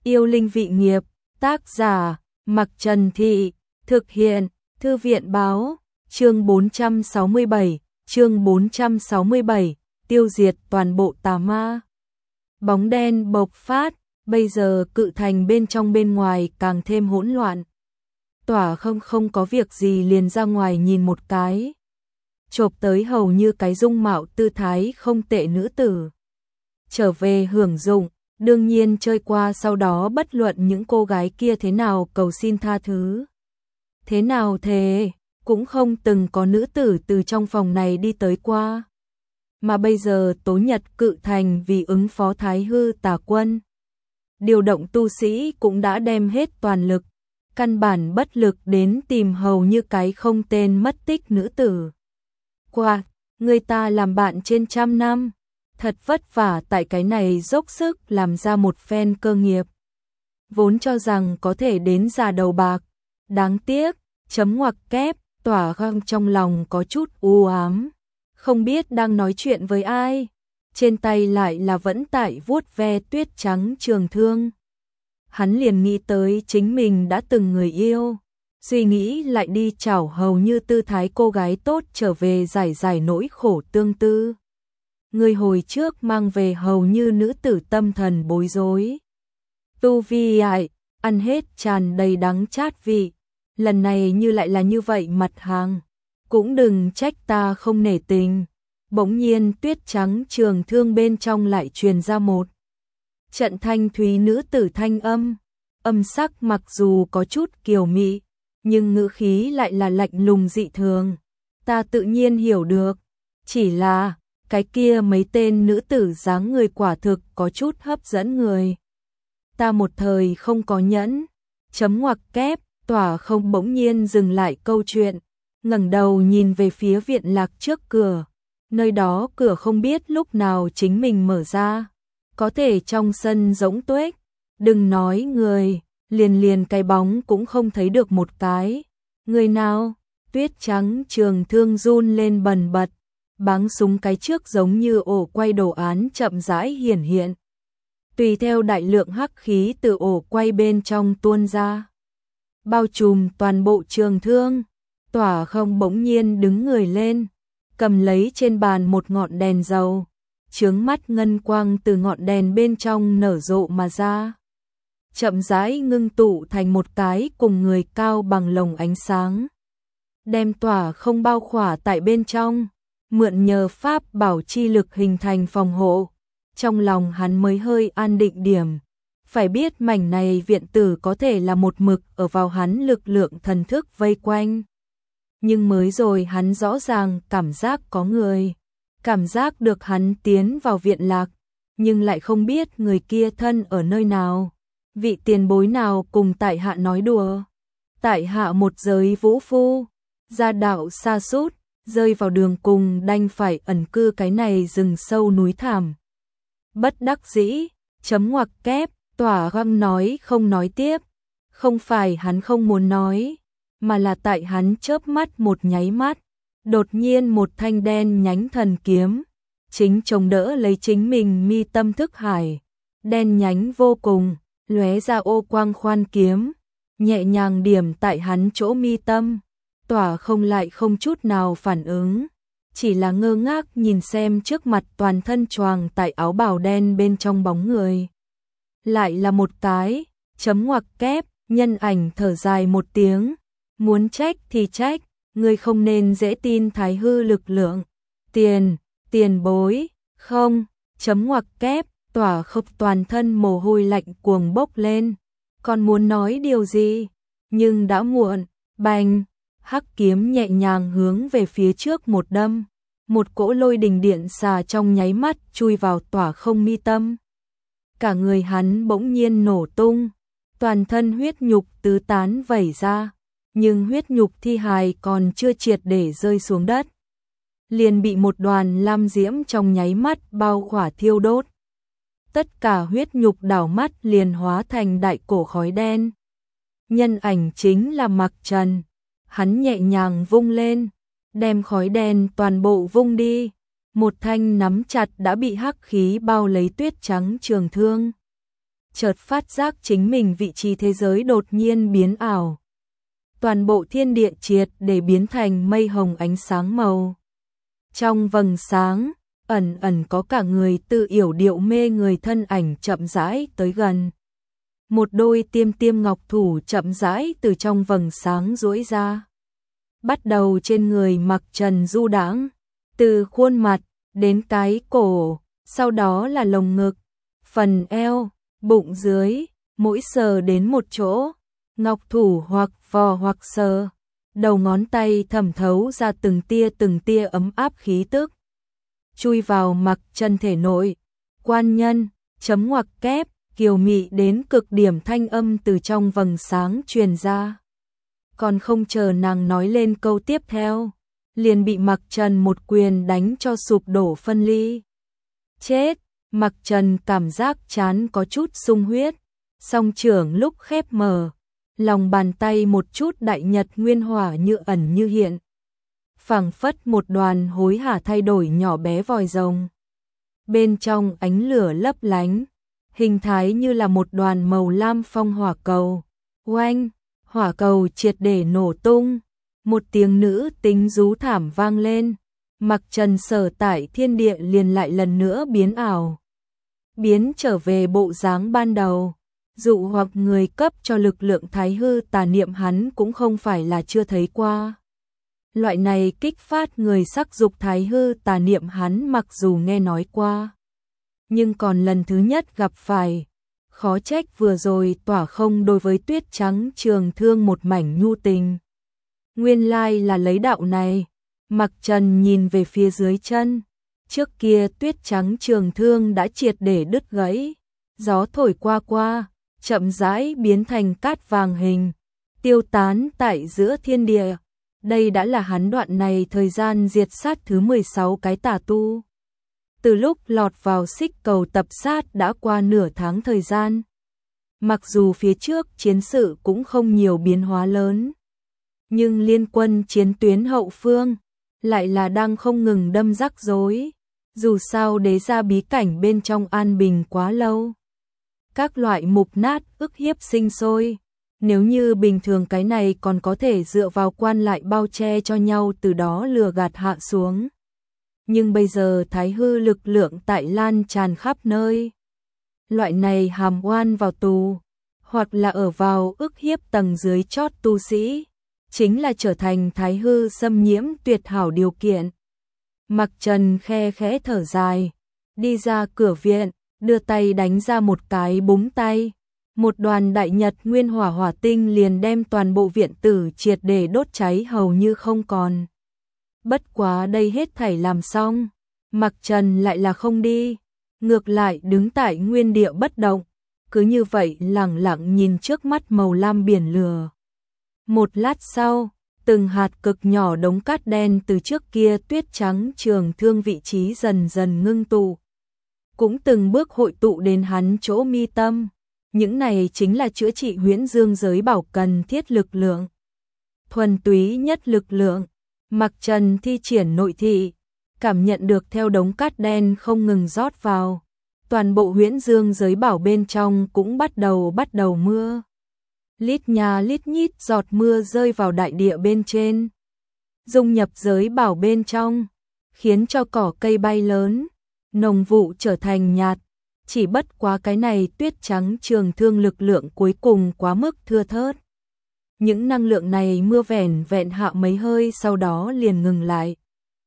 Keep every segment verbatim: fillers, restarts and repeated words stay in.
Yêu linh vị nghiệp, tác giả, Mặc Trần Thị, thực hiện, Thư viện báo, chương bốn trăm sáu mươi bảy, chương bốn trăm sáu mươi bảy, tiêu diệt toàn bộ tà ma. Bóng đen bộc phát, bây giờ Cự Thành bên trong bên ngoài càng thêm hỗn loạn. Tỏa không không có việc gì liền ra ngoài nhìn một cái. Chộp tới hầu như cái dung mạo tư thái không tệ nữ tử. Trở về hưởng dụng, đương nhiên chơi qua sau đó bất luận những cô gái kia thế nào cầu xin tha thứ. Thế nào thế, cũng không từng có nữ tử từ trong phòng này đi tới qua. Mà bây giờ Tố Nhật Cự Thành vì ứng phó Thái Hư Tà Quân. Điều động tu sĩ cũng đã đem hết toàn lực, căn bản bất lực đến tìm hầu như cái không tên mất tích nữ tử. Qua, người ta làm bạn trên trăm năm, thật vất vả tại cái này dốc sức làm ra một phen cơ nghiệp. Vốn cho rằng có thể đến già đầu bạc, đáng tiếc, chấm ngoặc kép, Tỏa găng trong lòng có chút u ám, không biết đang nói chuyện với ai, trên tay lại là vẫn tại vuốt ve tuyết trắng trường thương. Hắn liền nghĩ tới chính mình đã từng người yêu, suy nghĩ lại đi chảo hầu như tư thái cô gái tốt trở về giải giải nỗi khổ tương tư. Người hồi trước mang về hầu như nữ tử tâm thần bối rối. Tu vi ại, ăn hết tràn đầy đắng chát vị, lần này như lại là như vậy mặt hàng. Cũng đừng trách ta không nể tình. Bỗng nhiên tuyết trắng trường thương bên trong lại truyền ra một trận thanh thúy nữ tử thanh âm, âm sắc mặc dù có chút kiều mị, nhưng ngữ khí lại là lạnh lùng dị thường. Ta tự nhiên hiểu được, chỉ là cái kia mấy tên nữ tử dáng người quả thực có chút hấp dẫn người. Ta một thời không có nhẫn, chấm ngoặc kép, Tỏa không bỗng nhiên dừng lại câu chuyện, ngẩng đầu nhìn về phía viện lạc trước cửa. Nơi đó cửa không biết lúc nào chính mình mở ra, có thể trong sân rỗng tuếch, đừng nói người, liền liền cái bóng cũng không thấy được một cái. Người nào? Tuyết trắng trường thương run lên bần bật, báng súng cái trước giống như ổ quay đồ án chậm rãi hiển hiện. Tùy theo đại lượng hắc khí từ ổ quay bên trong tuôn ra, bao trùm toàn bộ trường thương. Tỏa không bỗng nhiên đứng người lên, cầm lấy trên bàn một ngọn đèn dầu, chướng mắt ngân quang từ ngọn đèn bên trong nở rộ mà ra. Chậm rãi ngưng tụ thành một cái cùng người cao bằng lồng ánh sáng. Đem Tỏa không bao khỏa tại bên trong, mượn nhờ pháp bảo chi lực hình thành phòng hộ. Trong lòng hắn mới hơi an định điểm. Phải biết mảnh này viện tử có thể là một mực ở vào hắn lực lượng thần thức vây quanh. Nhưng mới rồi hắn rõ ràng cảm giác có người, cảm giác được hắn tiến vào viện lạc, nhưng lại không biết người kia thân ở nơi nào, vị tiền bối nào cùng tại hạ nói đùa. Tại hạ một giới vũ phu, gia đạo xa sút, rơi vào đường cùng đành phải ẩn cư cái này rừng sâu núi thảm. Bất đắc dĩ, chấm ngoặc kép, Tỏa găng nói không nói tiếp, không phải hắn không muốn nói, mà là tại hắn chớp mắt một nháy mắt, đột nhiên một thanh đen nhánh thần kiếm, chính chống đỡ lấy chính mình mi tâm thức hải, đen nhánh vô cùng, lóe ra ô quang khoan kiếm, nhẹ nhàng điểm tại hắn chỗ mi tâm. Tỏa không lại không chút nào phản ứng, chỉ là ngơ ngác nhìn xem trước mặt toàn thân choàng tại áo bào đen bên trong bóng người. Lại là một cái, chấm ngoặc kép, nhân ảnh thở dài một tiếng, muốn trách thì trách, ngươi không nên dễ tin Thái Hư lực lượng. Tiền, tiền bối, không, chấm ngoặc kép, Tỏa khốc toàn thân mồ hôi lạnh cuồng bốc lên, còn muốn nói điều gì, nhưng đã muộn. Bành, hắc kiếm nhẹ nhàng hướng về phía trước một đâm, một cỗ lôi đình điện xà trong nháy mắt chui vào Tỏa không mi tâm. Cả người hắn bỗng nhiên nổ tung, toàn thân huyết nhục tứ tán vẩy ra, nhưng huyết nhục thi hài còn chưa triệt để rơi xuống đất, liền bị một đoàn lam diễm trong nháy mắt bao khỏa thiêu đốt. Tất cả huyết nhục đảo mắt liền hóa thành đại cổ khói đen. Nhân ảnh chính là Mặc Trần, hắn nhẹ nhàng vung lên, đem khói đen toàn bộ vung đi. Một thanh nắm chặt đã bị hắc khí bao lấy tuyết trắng trường thương. chợt phát giác chính mình vị trí thế giới đột nhiên biến ảo. Toàn bộ thiên địa triệt để biến thành mây hồng ánh sáng màu. Trong vầng sáng, ẩn ẩn có cả người tự yểu điệu mê người thân ảnh chậm rãi tới gần. Một đôi tiêm tiêm ngọc thủ chậm rãi từ trong vầng sáng duỗi ra. Bắt đầu trên người Mặc Trần du đãng, từ khuôn mặt đến cái cổ, sau đó là lồng ngực, phần eo, bụng dưới, mỗi sờ đến một chỗ, ngọc thủ hoặc vò hoặc sờ, đầu ngón tay thẩm thấu ra từng tia từng tia ấm áp khí tức. Chui vào Mặc Trần thể nội, quan nhân, chấm ngoặc kép, kiều mị đến cực điểm thanh âm từ trong vầng sáng truyền ra. Còn không chờ nàng nói lên câu tiếp theo, liền bị Mặc Trần một quyền đánh cho sụp đổ phân ly. Chết, Mặc Trần cảm giác chán có chút sung huyết, song trưởng lúc khép mở, lòng bàn tay một chút đại nhật nguyên hỏa như ẩn như hiện. Phảng phất một đoàn hối hả thay đổi nhỏ bé vòi rồng. Bên trong ánh lửa lấp lánh, hình thái như là một đoàn màu lam phong hỏa cầu. Oanh, hỏa cầu triệt để nổ tung, một tiếng nữ tính rú thảm vang lên. Mặc Trần sở tại thiên địa liền lại lần nữa biến ảo, biến trở về bộ dáng ban đầu. Dụ hoặc người cấp cho lực lượng thái hư tà niệm hắn cũng không phải là chưa thấy qua. Loại này kích phát người sắc dục thái hư tà niệm hắn mặc dù nghe nói qua, nhưng còn lần thứ nhất gặp phải. Khó trách vừa rồi tỏa không đối với Tuyết Trắng Trường Thương một mảnh nhu tình. Nguyên lai là lấy đạo này. Mặc Trần nhìn về phía dưới chân. Trước kia Tuyết Trắng Trường Thương đã triệt để đứt gãy. Gió thổi qua qua, chậm rãi biến thành cát vàng hình, tiêu tán tại giữa thiên địa. Đây đã là hắn đoạn này thời gian diệt sát thứ mười sáu cái tà tu. Từ lúc lọt vào xích cầu tập sát đã qua nửa tháng thời gian. Mặc dù phía trước chiến sự cũng không nhiều biến hóa lớn, nhưng liên quân chiến tuyến hậu phương lại là đang không ngừng đâm rắc rối. Dù sao đế gia bí cảnh bên trong an bình quá lâu, các loại mục nát ức hiếp sinh sôi. Nếu như bình thường cái này còn có thể dựa vào quan lại bao che cho nhau từ đó lừa gạt hạ xuống. Nhưng bây giờ thái hư lực lượng tại lan tràn khắp nơi. Loại này hàm oan vào tù, hoặc là ở vào ức hiếp tầng dưới chót tu sĩ, chính là trở thành thái hư xâm nhiễm tuyệt hảo điều kiện. Mặc Trần khe khẽ thở dài, đi ra cửa viện, đưa tay đánh ra một cái búng tay. Một đoàn đại nhật nguyên hỏa hỏa tinh liền đem toàn bộ viện tử triệt để đốt cháy hầu như không còn. Bất quá đây hết thảy làm xong, Mặc Trần lại là không đi, ngược lại đứng tại nguyên địa bất động, cứ như vậy lẳng lặng nhìn trước mắt màu lam biển lửa. Một lát sau, từng hạt cực nhỏ đống cát đen từ trước kia Tuyết Trắng Trường Thương vị trí dần dần ngưng tụ, cũng từng bước hội tụ đến hắn chỗ mi tâm. Những này chính là chữa trị huyễn dương giới bảo cần thiết lực lượng. Thuần túy nhất lực lượng. Mặc Trần thi triển nội thị, cảm nhận được theo đống cát đen không ngừng rót vào. Toàn bộ huyễn dương giới bảo bên trong cũng bắt đầu bắt đầu mưa. Lít nhà lít nhít giọt mưa rơi vào đại địa bên trên, dung nhập giới bảo bên trong, khiến cho cỏ cây bay lớn, nồng vụ trở thành nhạt. Chỉ bất quá cái này Tuyết Trắng Trường Thương lực lượng cuối cùng quá mức thưa thớt. Những năng lượng này mưa vẻn vẹn hạ mấy hơi sau đó liền ngừng lại.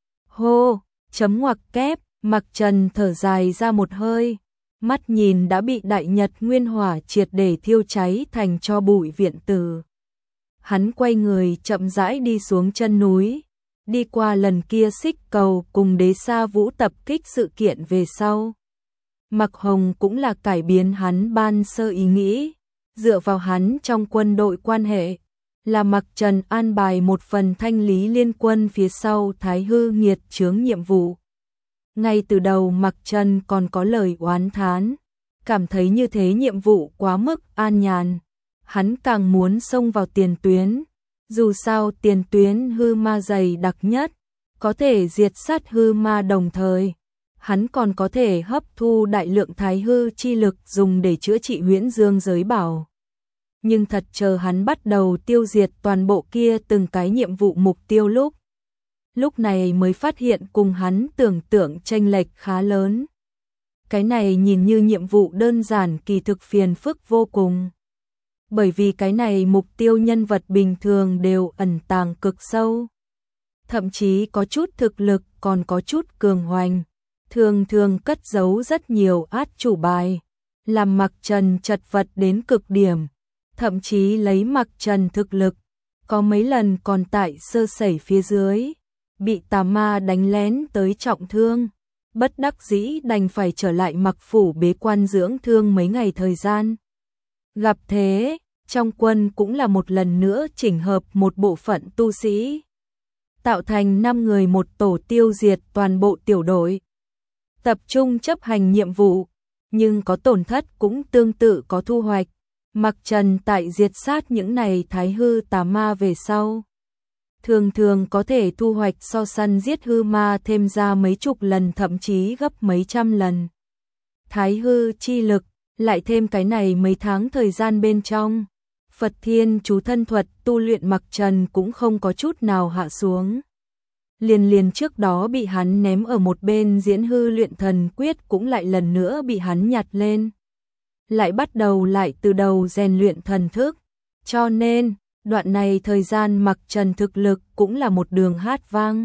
Hô, chấm ngoặc kép, Mặc Trần thở dài ra một hơi, mắt nhìn đã bị đại nhật nguyên hỏa triệt để thiêu cháy thành tro bụi viện tử. Hắn quay người chậm rãi đi xuống chân núi, đi qua lần kia xích cầu cùng đế sa vũ tập kích sự kiện về sau. Mặc Hồng cũng là cải biến hắn ban sơ ý nghĩ, dựa vào hắn trong quân đội quan hệ, là Mặc Trần an bài một phần thanh lý liên quân phía sau thái hư nghiệt chướng nhiệm vụ. Ngay từ đầu Mặc Trần còn có lời oán thán, cảm thấy như thế nhiệm vụ quá mức an nhàn. Hắn càng muốn xông vào tiền tuyến, dù sao tiền tuyến hư ma dày đặc nhất, có thể diệt sát hư ma đồng thời, hắn còn có thể hấp thu đại lượng thái hư chi lực dùng để chữa trị huyễn dương giới bảo. Nhưng thật chờ hắn bắt đầu tiêu diệt toàn bộ kia từng cái nhiệm vụ mục tiêu lúc. Lúc này mới phát hiện cùng hắn tưởng tượng chênh lệch khá lớn. Cái này nhìn như nhiệm vụ đơn giản kỳ thực phiền phức vô cùng. Bởi vì cái này mục tiêu nhân vật bình thường đều ẩn tàng cực sâu. Thậm chí có chút thực lực còn có chút cường hoành. Thường thường cất giấu rất nhiều át chủ bài. Làm Mặc Trần chật vật đến cực điểm. Thậm chí lấy Mặc Trần thực lực. Có mấy lần còn tại sơ sẩy phía dưới. Bị tà ma đánh lén tới trọng thương. Bất đắc dĩ đành phải trở lại Mặc phủ bế quan dưỡng thương mấy ngày thời gian. Gặp thế, trong quân cũng là một lần nữa chỉnh hợp một bộ phận tu sĩ. Tạo thành năm người một tổ tiêu diệt toàn bộ tiểu đội. Tập trung chấp hành nhiệm vụ, nhưng có tổn thất cũng tương tự có thu hoạch. Mặc Trần tại diệt sát những này thái hư tà ma về sau. Thường thường có thể thu hoạch so săn giết hư ma thêm ra mấy chục lần thậm chí gấp mấy trăm lần. Thái hư chi lực, lại thêm cái này mấy tháng thời gian bên trong. Phật Thiên chú thân thuật tu luyện Mặc Trần cũng không có chút nào hạ xuống. Liền liền trước đó bị hắn ném ở một bên diễn hư luyện thần quyết cũng lại lần nữa bị hắn nhặt lên. Lại bắt đầu lại từ đầu rèn luyện thần thức. Cho nên, đoạn này thời gian Mặc Trần thực lực cũng là một đường hát vang.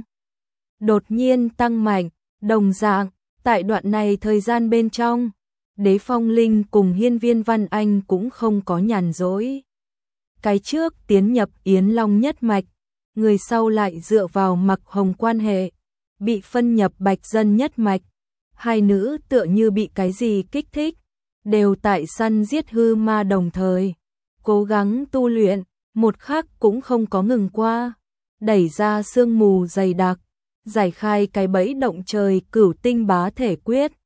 Đột nhiên tăng mạnh, đồng dạng, tại đoạn này thời gian bên trong, Đế Phong Linh cùng Hiên Viên Văn Anh cũng không có nhàn rỗi. Cái trước tiến nhập Yến Long nhất mạch, người sau lại dựa vào Mặc Hồng quan hệ, bị phân nhập Bạch Dân nhất mạch. Hai nữ tựa như bị cái gì kích thích, đều tại săn giết hư ma đồng thời, cố gắng tu luyện, một khắc cũng không có ngừng qua, đẩy ra sương mù dày đặc, giải khai cái bẫy động trời cửu tinh bá thể quyết.